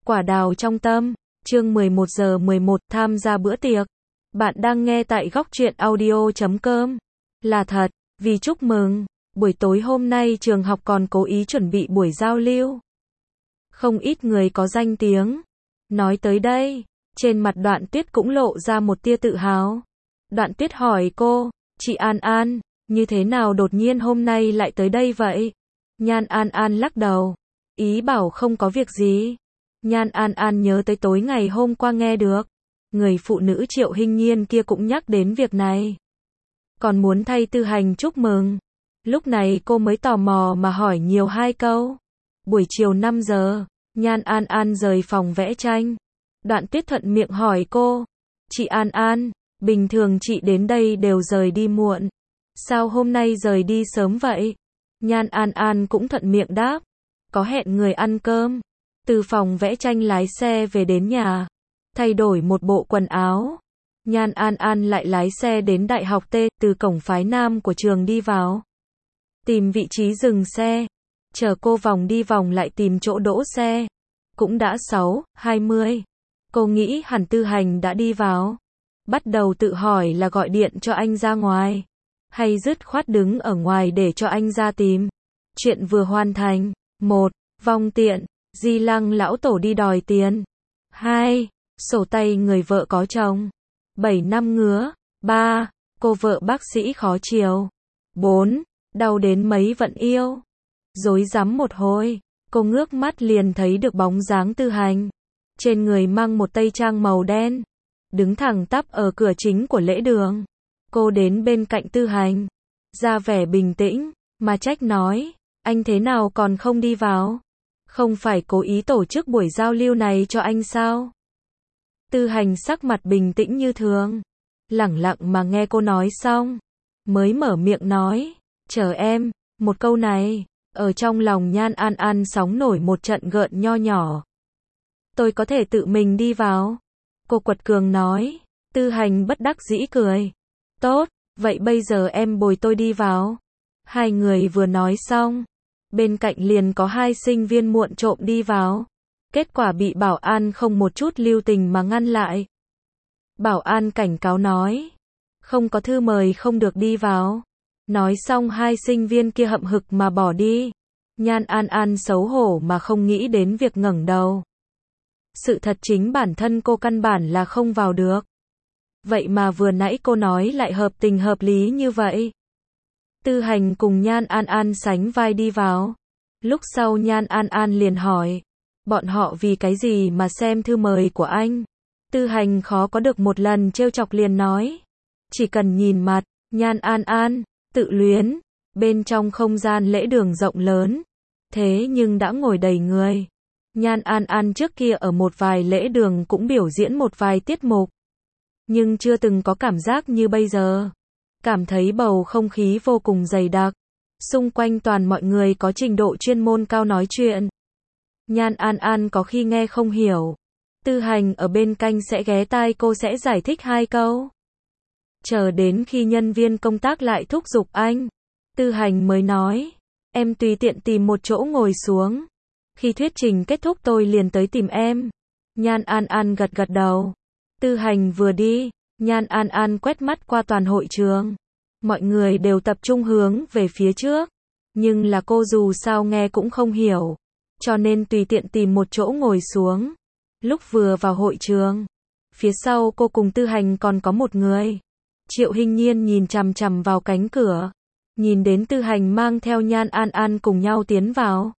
Quả đào trong tâm, chương 11 giờ 11 tham gia bữa tiệc. Bạn đang nghe tại góc truyện audio.com. Là thật, vì chúc mừng, buổi tối hôm nay trường học còn cố ý chuẩn bị buổi giao lưu. Không ít người có danh tiếng. Nói tới đây, trên mặt Đoạn Tuyết cũng lộ ra một tia tự hào. Đoạn Tuyết hỏi cô, chị An An, như thế nào đột nhiên hôm nay lại tới đây vậy? Nhan An An lắc đầu, ý bảo không có việc gì. Nhan An An nhớ tới tối ngày hôm qua nghe được, người phụ nữ Triệu Hinh Nhiên kia cũng nhắc đến việc này. Còn muốn thay Tư Hành chúc mừng. Lúc này cô mới tò mò mà hỏi nhiều hai câu. Buổi chiều 5 giờ, Nhan An An rời phòng vẽ tranh. Đoạn Tuyết thuận miệng hỏi cô, chị An An, bình thường chị đến đây đều rời đi muộn. Sao hôm nay rời đi sớm vậy? Nhan An An cũng thuận miệng đáp, có hẹn người ăn cơm. Từ phòng vẽ tranh lái xe về đến nhà, thay đổi một bộ quần áo. Nhan An An lại lái xe đến Đại học T, từ cổng phái nam của trường đi vào. Tìm vị trí dừng xe, chờ cô vòng đi vòng lại tìm chỗ đỗ xe. Cũng đã 6:20. Cô nghĩ hẳn Tư Hành đã đi vào. Bắt đầu tự hỏi là gọi điện cho anh ra ngoài, hay dứt khoát đứng ở ngoài để cho anh ra tìm. Chuyện vừa hoàn thành. 1. Vong tiện, Di Lăng lão tổ đi đòi tiền. 2. Sổ tay người vợ có chồng. 7 năm ngứa. 3. Cô vợ bác sĩ khó chiều. 4. Đau đến mấy vẫn yêu. Rối rắm một hồi, cô ngước mắt liền thấy được bóng dáng Tư Hành. Trên người mang một tây trang màu đen, đứng thẳng tắp ở cửa chính của lễ đường. Cô đến bên cạnh Tư Hành, ra vẻ bình tĩnh, mà trách nói, anh thế nào còn không đi vào? Không phải cố ý tổ chức buổi giao lưu này cho anh sao? Tư Hành sắc mặt bình tĩnh như thường, lẳng lặng mà nghe cô nói xong, mới mở miệng nói, chờ em. Một câu này, ở trong lòng Nhan An An sóng nổi một trận gợn nho nhỏ. Tôi có thể tự mình đi vào. Cô quật cường nói. Tư Hành bất đắc dĩ cười. Tốt, vậy bây giờ em bồi tôi đi vào. Hai người vừa nói xong, bên cạnh liền có hai sinh viên muộn trộm đi vào. Kết quả bị bảo an không một chút lưu tình mà ngăn lại. Bảo an cảnh cáo nói, không có thư mời không được đi vào. Nói xong hai sinh viên kia hậm hực mà bỏ đi. Nhan An An xấu hổ mà không nghĩ đến việc ngẩng đầu. Sự thật chính bản thân cô căn bản là không vào được. Vậy mà vừa nãy cô nói lại hợp tình hợp lý như vậy. Tư Hành cùng Nhan An An sánh vai đi vào. Lúc sau Nhan An An liền hỏi, bọn họ vì cái gì mà xem thư mời của anh? Tư Hành khó có được một lần trêu chọc liền nói, chỉ cần nhìn mặt. Nhan An An, tự luyến. Bên trong không gian lễ đường rộng lớn, thế nhưng đã ngồi đầy người. Nhan An An trước kia ở một vài lễ đường cũng biểu diễn một vài tiết mục, nhưng chưa từng có cảm giác như bây giờ. Cảm thấy bầu không khí vô cùng dày đặc. Xung quanh toàn mọi người có trình độ chuyên môn cao nói chuyện. Nhan An An có khi nghe không hiểu. Tư Hành ở bên cạnh sẽ ghé tai cô sẽ giải thích hai câu. Chờ đến khi nhân viên công tác lại thúc giục anh, Tư Hành mới nói, em tùy tiện tìm một chỗ ngồi xuống. Khi thuyết trình kết thúc tôi liền tới tìm em. Nhan An An gật gật đầu. Tư Hành vừa đi, Nhan An An quét mắt qua toàn hội trường. Mọi người đều tập trung hướng về phía trước. Nhưng là cô dù sao nghe cũng không hiểu, cho nên tùy tiện tìm một chỗ ngồi xuống. Lúc vừa vào hội trường, phía sau cô cùng Tư Hành còn có một người. Triệu Hinh Nhiên nhìn chằm chằm vào cánh cửa. Nhìn đến Tư Hành mang theo Nhan An An cùng nhau tiến vào,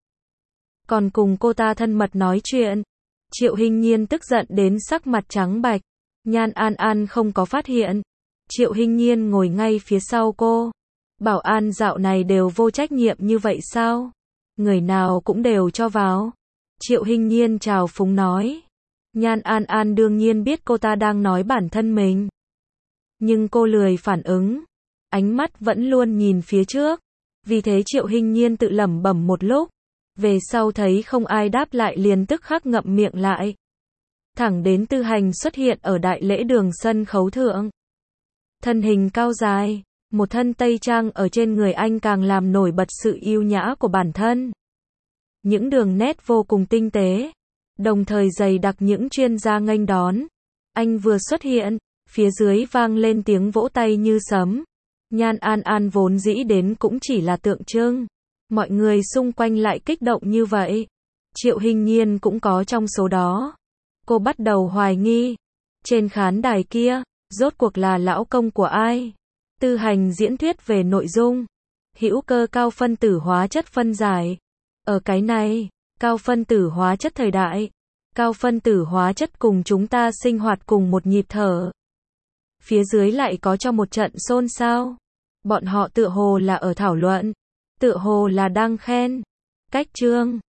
còn cùng cô ta thân mật nói chuyện. Triệu Hinh Nhiên tức giận đến sắc mặt trắng bạch. Nhan An An không có phát hiện. Triệu Hinh Nhiên ngồi ngay phía sau cô. Bảo an dạo này đều vô trách nhiệm như vậy sao? Người nào cũng đều cho vào. Triệu Hinh Nhiên trào phúng nói. Nhan An An đương nhiên biết cô ta đang nói bản thân mình, nhưng cô lười phản ứng, ánh mắt vẫn luôn nhìn phía trước. Vì thế Triệu Hinh Nhiên tự lẩm bẩm một lúc, về sau thấy không ai đáp lại liền tức khắc ngậm miệng lại. Thẳng đến Tư Hành xuất hiện ở đại lễ đường sân khấu thượng. Thân hình cao dài, một thân tây trang ở trên người anh càng làm nổi bật sự yêu nhã của bản thân. Những đường nét vô cùng tinh tế, đồng thời dày đặc những chuyên gia nghênh đón. Anh vừa xuất hiện, phía dưới vang lên tiếng vỗ tay như sấm. Nhan An An vốn dĩ đến cũng chỉ là tượng trưng. Mọi người xung quanh lại kích động như vậy. Triệu Hinh Nhiên cũng có trong số đó. Cô bắt đầu hoài nghi. Trên khán đài kia, rốt cuộc là lão công của ai? Tư Hành diễn thuyết về nội dung. Hữu cơ cao phân tử hóa chất phân giải. Ở cái này, cao phân tử hóa chất thời đại. Cao phân tử hóa chất cùng chúng ta sinh hoạt cùng một nhịp thở. Phía dưới lại có cho một trận xôn xao. Bọn họ tựa hồ là ở thảo luận. Tựa hồ là đang khen. Cách chương.